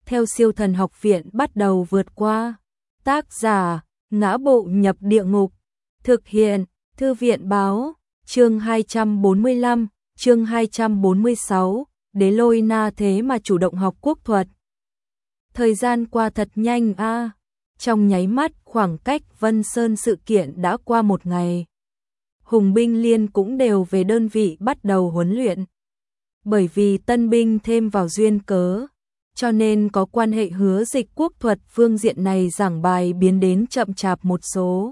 theo siêu thần học viện bắt đầu vượt qua. Tác giả, Ngã Bộ Nhập Địa Ngục. Thực hiện, Thư viện báo, chương 245, chương 246, Đế Lôi Na thế mà chủ động học quốc thuật. Thời gian qua thật nhanh a. Trong nháy mắt khoảng cách Vân Sơn sự kiện đã qua một ngày. Hùng binh liên cũng đều về đơn vị bắt đầu huấn luyện. Bởi vì tân binh thêm vào duyên cớ, cho nên có quan hệ Hứa Dịch quốc thuật phương diện này giảng bài biến đến chậm chạp một số.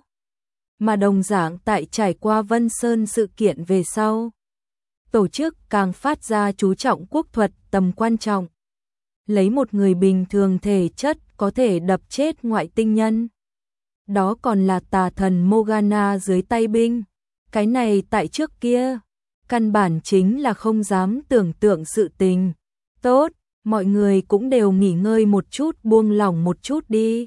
Mà đồng dạng tại trải qua Vân Sơn sự kiện về sau, tổ chức càng phát ra chú trọng quốc thuật tầm quan trọng. Lấy một người bình thường thể chất có thể đập chết ngoại tinh nhân. Đó còn là tà thần Morgana dưới tay binh. Cái này tại trước kia, căn bản chính là không dám tưởng tượng sự tình. Tốt, mọi người cũng đều nghỉ ngơi một chút, buông lỏng một chút đi.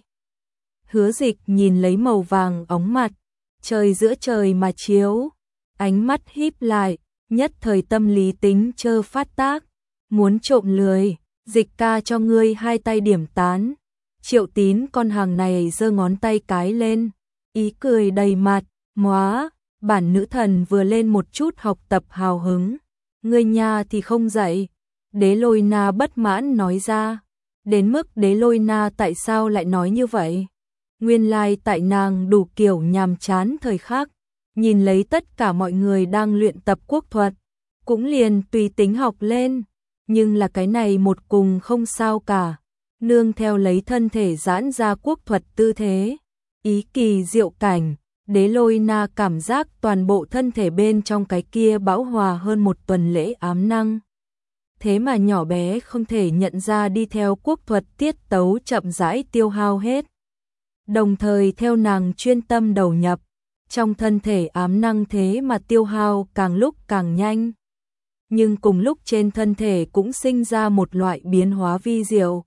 Hứa Dịch nhìn lấy màu vàng óng mặt, trời giữa trời mà chiếu, ánh mắt híp lại, nhất thời tâm lý tính chơ phát tác, muốn trộm lười, Dịch ca cho ngươi hai tay điểm tán. Triệu Tín con hàng này giơ ngón tay cái lên, ý cười đầy mặt, móa, bản nữ thần vừa lên một chút học tập hào hứng, ngươi nha thì không dạy. Đế Lôi Na bất mãn nói ra, đến mức Đế Lôi Na tại sao lại nói như vậy? Nguyên lai tại nàng đủ kiểu nhàm chán thời khắc, nhìn lấy tất cả mọi người đang luyện tập quốc thuật, cũng liền tùy tính học lên, nhưng là cái này một cùng không sao cả, nương theo lấy thân thể giãn ra quốc thuật tư thế, ý kỳ diệu cảnh, Đế Lôi Na cảm giác toàn bộ thân thể bên trong cái kia bão hòa hơn một tuần lễ ám năng. Thế mà nhỏ bé không thể nhận ra đi theo quốc thuật tiết tấu chậm rãi tiêu hao hết. Đồng thời theo nàng chuyên tâm đầu nhập, trong thân thể ám năng thế mà tiêu hao càng lúc càng nhanh. Nhưng cùng lúc trên thân thể cũng sinh ra một loại biến hóa vi diệu.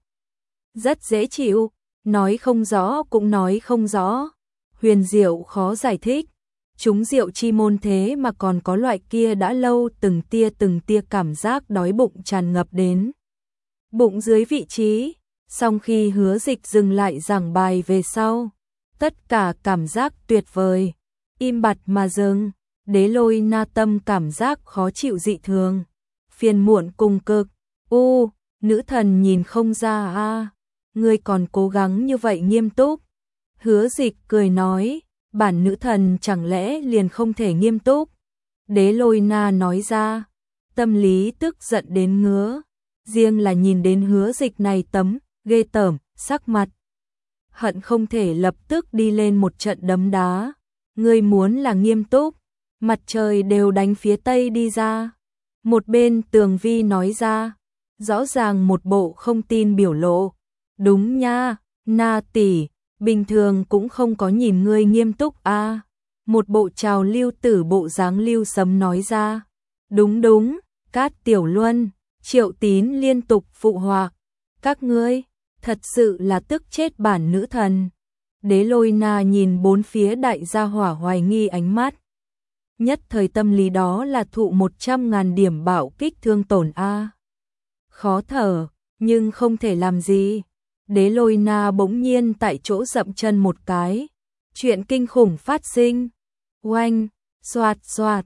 Rất dễ chịu, nói không rõ cũng nói không rõ, huyền diệu khó giải thích. Chúng diệu chi môn thế mà còn có loại kia đã lâu từng tia cảm giác đói bụng tràn ngập đến bụng dưới vị trí. Song khi Hứa Dịch dừng lại giảng bài về sau, tất cả cảm giác tuyệt vời im bặt mà dừng. Đế Lôi Na tâm cảm giác khó chịu dị thường, phiền muộn cùng cực. Nữ thần nhìn không ra a, ngươi còn cố gắng như vậy nghiêm túc. Hứa Dịch cười nói, bản nữ thần chẳng lẽ liền không thể nghiêm túc? Đế Lôi Na nói ra, tâm lý tức giận đến ngứa, riêng là nhìn đến Hứa Dịch này tấm ghê tởm sắc mặt, hận không thể lập tức đi lên một trận đấm đá. Ngươi muốn là nghiêm túc, mặt trời đều đánh phía tây đi ra. Một bên Tường Vi nói ra, rõ ràng một bộ không tin biểu lộ. Đúng nha, Na tỷ, bình thường cũng không có nhìn ngươi nghiêm túc a. Một bộ trào lưu tử bộ dáng Lưu Sấm nói ra. Đúng, Cát Tiểu Luân, Triệu Tín liên tục phụ họa. Các ngươi, thật sự là tức chết bản nữ thần. Đế Lôi Na nhìn bốn phía đại gia hỏa hoài nghi ánh mắt. Nhất thời tâm lý đó là thụ 100.000 điểm bạo kích thương tổn a. Khó thở, nhưng không thể làm gì. Đế Lôi Na bỗng nhiên tại chỗ dậm chân một cái. Chuyện kinh khủng phát sinh. Oanh, xoạt,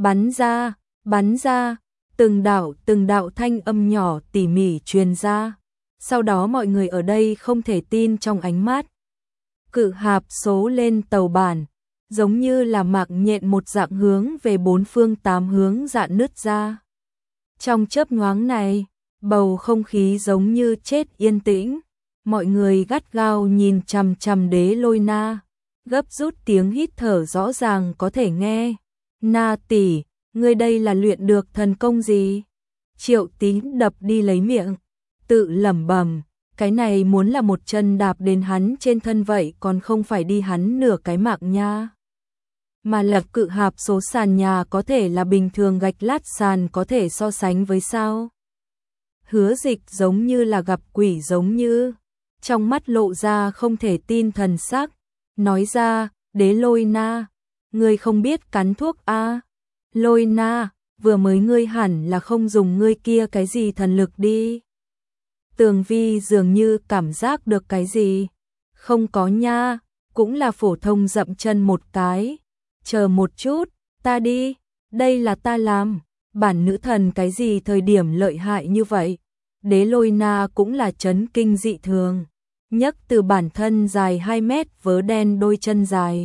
bắn ra, từng đạo thanh âm nhỏ tỉ mỉ truyền ra. Sau đó mọi người ở đây không thể tin trong ánh mắt. Cự hạp số lên tàu bản, giống như là mạc nhện một dạng hướng về bốn phương tám hướng dạn nứt ra. Trong chớp nhoáng này, bầu không khí giống như chết yên tĩnh. Mọi người gắt gao nhìn chằm chằm Đế Lôi Na, gấp rút tiếng hít thở rõ ràng có thể nghe. Na tỷ, ngươi đây là luyện được thần công gì? Triệu Tín đập đi lấy miệng, tự lẩm bẩm, cái này muốn là một chân đạp đến hắn trên thân vậy còn không phải đi hắn nửa cái mạng nha. Mà lập cự hạp số sàn nhà có thể là bình thường gạch lát sàn có thể so sánh với sao? Hứa Dịch giống như là gặp quỷ giống như, trong mắt lộ ra không thể tin thần sắc, nói ra, Đế Lôi Na, ngươi không biết cắn thuốc a? Lôi Na, vừa mới ngươi hẳn là không dùng ngươi kia cái gì thần lực đi. Tường Vi dường như cảm giác được cái gì. Không có nha, cũng là phổ thông dậm chân một cái. Chờ một chút, ta đi, đây là ta làm. Bản nữ thần cái gì thời điểm lợi hại như vậy. Đế Lôi Na cũng là chấn kinh dị thường. Nhấc từ bản thân dài 2 mét vớ đen đôi chân dài.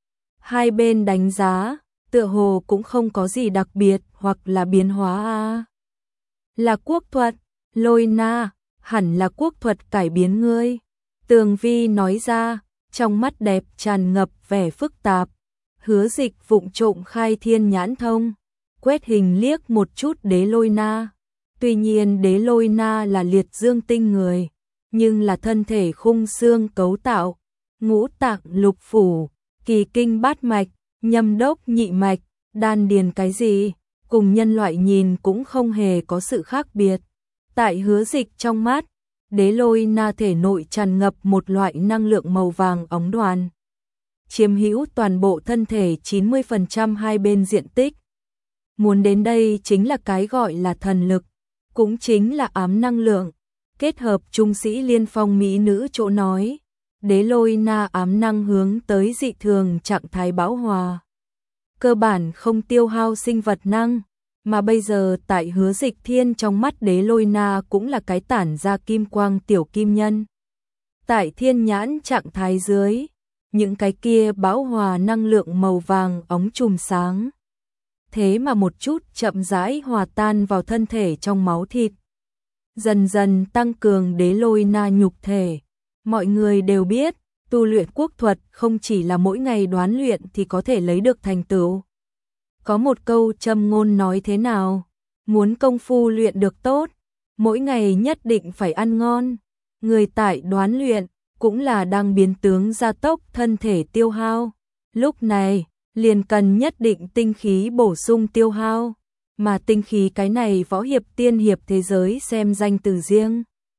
Hai bên đánh giá, tựa hồ cũng không có gì đặc biệt hoặc là biến hóa à. Là quốc thuật, Lôi Na, hẳn là quốc thuật cải biến ngươi. Tường Vi nói ra, trong mắt đẹp tràn ngập vẻ phức tạp. Hứa Dịch vụng trộm khai thiên nhãn thông, quét hình liếc một chút Đế Lôi Na. Tuy nhiên Đế Lôi Na là liệt dương tinh người, nhưng là thân thể khung xương cấu tạo, ngũ tạng lục phủ, kỳ kinh bát mạch, nhâm đốc nhị mạch, đan điền cái gì, cùng nhân loại nhìn cũng không hề có sự khác biệt. Tại Hứa Dịch trong mắt, Đế Lôi Na thể nội tràn ngập một loại năng lượng màu vàng óng đoàn, chiếm hữu toàn bộ thân thể 90% hai bên diện tích. Muốn đến đây chính là cái gọi là thần lực, cũng chính là ám năng lượng. Kết hợp trung sĩ Liên Phong mỹ nữ chỗ nói, Đế Lôi Na ám năng hướng tới dị thường trạng thái bão hòa. Cơ bản không tiêu hao sinh vật năng, mà bây giờ tại Hứa Dịch Thiên trong mắt Đế Lôi Na cũng là cái tản ra kim quang tiểu kim nhân. Tại thiên nhãn trạng thái dưới, những cái kia bão hòa năng lượng màu vàng óng chùm sáng. Thế mà một chút chậm rãi hòa tan vào thân thể trong máu thịt. Dần dần tăng cường Đế Lôi Na nhục thể. Mọi người đều biết, tu luyện quốc thuật không chỉ là mỗi ngày đoán luyện thì có thể lấy được thành tựu. Có một câu châm ngôn nói thế nào? Muốn công phu luyện được tốt, mỗi ngày nhất định phải ăn ngon. Người tại đoán luyện cũng là đang biến tướng gia tốc thân thể tiêu hao. Lúc này, liền cần nhất định tinh khí bổ sung tiêu hao. Mà tinh khí cái này võ hiệp tiên hiệp thế giới xem danh từ riêng.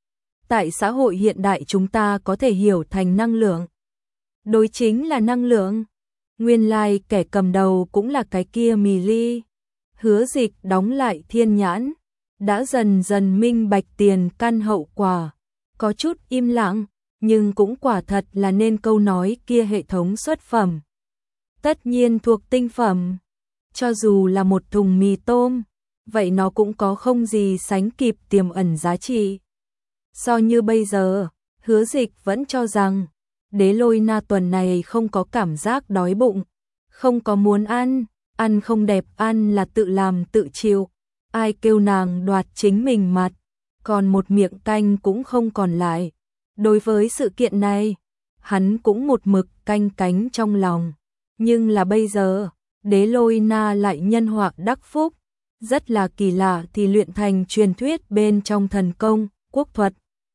Tại xã hội hiện đại chúng ta có thể hiểu thành năng lượng. Đối chính là năng lượng. Nguyên lai kẻ cầm đầu cũng là cái kia Mì Ly. Hứa Dịch đóng lại thiên nhãn, đã dần dần minh bạch tiền căn hậu quả. Có chút im lặng, nhưng cũng quả thật là nên câu nói kia hệ thống xuất phẩm. Tất nhiên thuộc tinh phẩm. Cho dù là một thùng mì tôm, vậy nó cũng có không gì sánh kịp tiềm ẩn giá trị. So như bây giờ, Hứa Dịch vẫn cho rằng, Đế Lôi Na tuần này không có cảm giác đói bụng, không có muốn ăn không đẹp ăn là tự làm tự chịu. Ai kêu nàng đoạt chính mình mặt, còn một miệng canh cũng không còn lại. Đối với sự kiện này, hắn cũng một mực canh cánh trong lòng. Nhưng là bây giờ, Đế Lôi Na lại nhân họa đắc phúc, rất là kỳ lạ thì luyện thành truyền thuyết bên trong thần công, quốc thuật.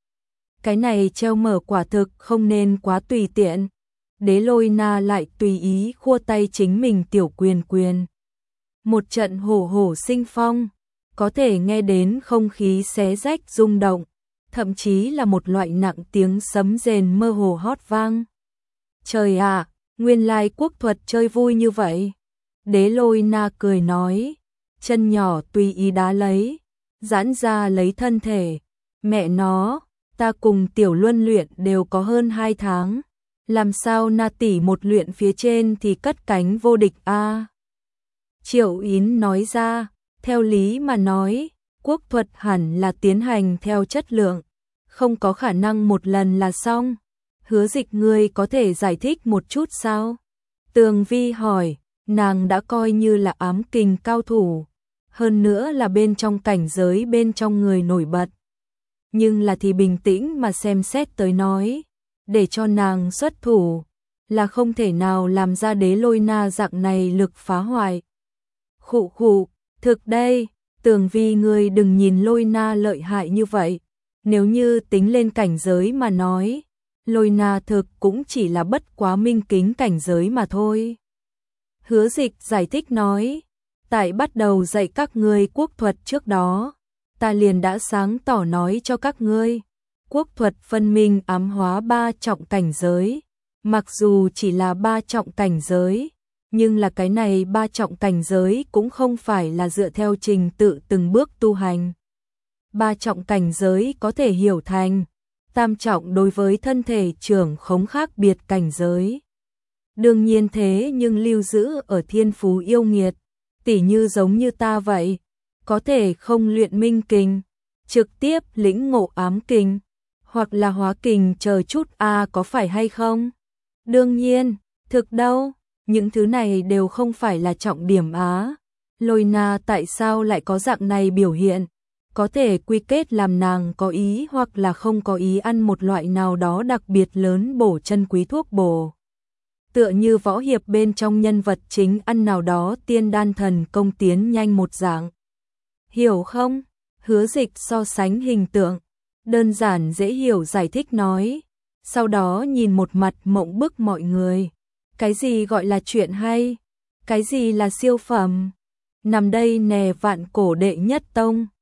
Cái này treo mở quả thực không nên quá tùy tiện. Đế Lôi Na lại tùy ý khua tay chính mình tiểu quyền. Một trận hổ hổ sinh phong, có thể nghe đến không khí xé rách rung động, thậm chí là một loại nặng tiếng sấm rền mơ hồ hót vang. Trời ạ, nguyên lai quốc thuật chơi vui như vậy. Đế Lôi Na cười nói, chân nhỏ tùy ý đá lấy, giãn ra lấy thân thể. Mẹ nó, ta cùng Tiểu Luân luyện đều có hơn 2 tháng. Làm sao Na tỷ một luyện phía trên thì cất cánh vô địch a? Triệu Yến nói ra, theo lý mà nói, quốc thuật hẳn là tiến hành theo chất lượng, không có khả năng một lần là xong. Hứa Dịch ngươi có thể giải thích một chút sao? Tường Vi hỏi, nàng đã coi như là ám kình cao thủ, hơn nữa là bên trong cảnh giới bên trong người nổi bật. Nhưng là thì bình tĩnh mà xem xét tới nói, để cho nàng xuất thủ, là không thể nào làm ra Đế Lôi Na dạng này lực phá hoại. Khụ, thực đây, Tường Vi ngươi đừng nhìn Lôi Na lợi hại như vậy, nếu như tính lên cảnh giới mà nói, Lôi Na thực cũng chỉ là bất quá minh kính cảnh giới mà thôi. Hứa Dịch giải thích nói, tại bắt đầu dạy các ngươi quốc thuật trước đó, ta liền đã sáng tỏ nói cho các ngươi, quốc thuật phân minh ám hóa 3 trọng cảnh giới, mặc dù chỉ là 3 trọng cảnh giới, nhưng là cái này 3 trọng cảnh giới cũng không phải là dựa theo trình tự từng bước tu hành. ba trọng cảnh giới có thể hiểu thành tam trọng đối với thân thể trưởng khống khác biệt cảnh giới. Đương nhiên thế nhưng lưu giữ ở thiên phú yêu nghiệt, tỉ như giống như ta vậy, có thể không luyện minh kình, trực tiếp lĩnh ngộ ám kình, hoặc là hóa kình chờ chút có phải hay không? Đương nhiên, thực đâu, những thứ này đều không phải là trọng điểm á. Lôi Na tại sao lại có dạng này biểu hiện? Có thể quy kết làm nàng có ý hoặc là không có ý ăn một loại nào đó đặc biệt lớn bổ chân quý thuốc bổ. Tựa như võ hiệp bên trong nhân vật chính ăn nào đó tiên đan thần công tiến nhanh một dạng. Hiểu không? Hứa Dịch so sánh hình tượng, đơn giản dễ hiểu giải thích nói, sau đó nhìn một mặt mộng bức mọi người. Cái gì gọi là chuyện hay? Cái gì là siêu phẩm? Nằm đây nè vạn cổ đệ nhất tông.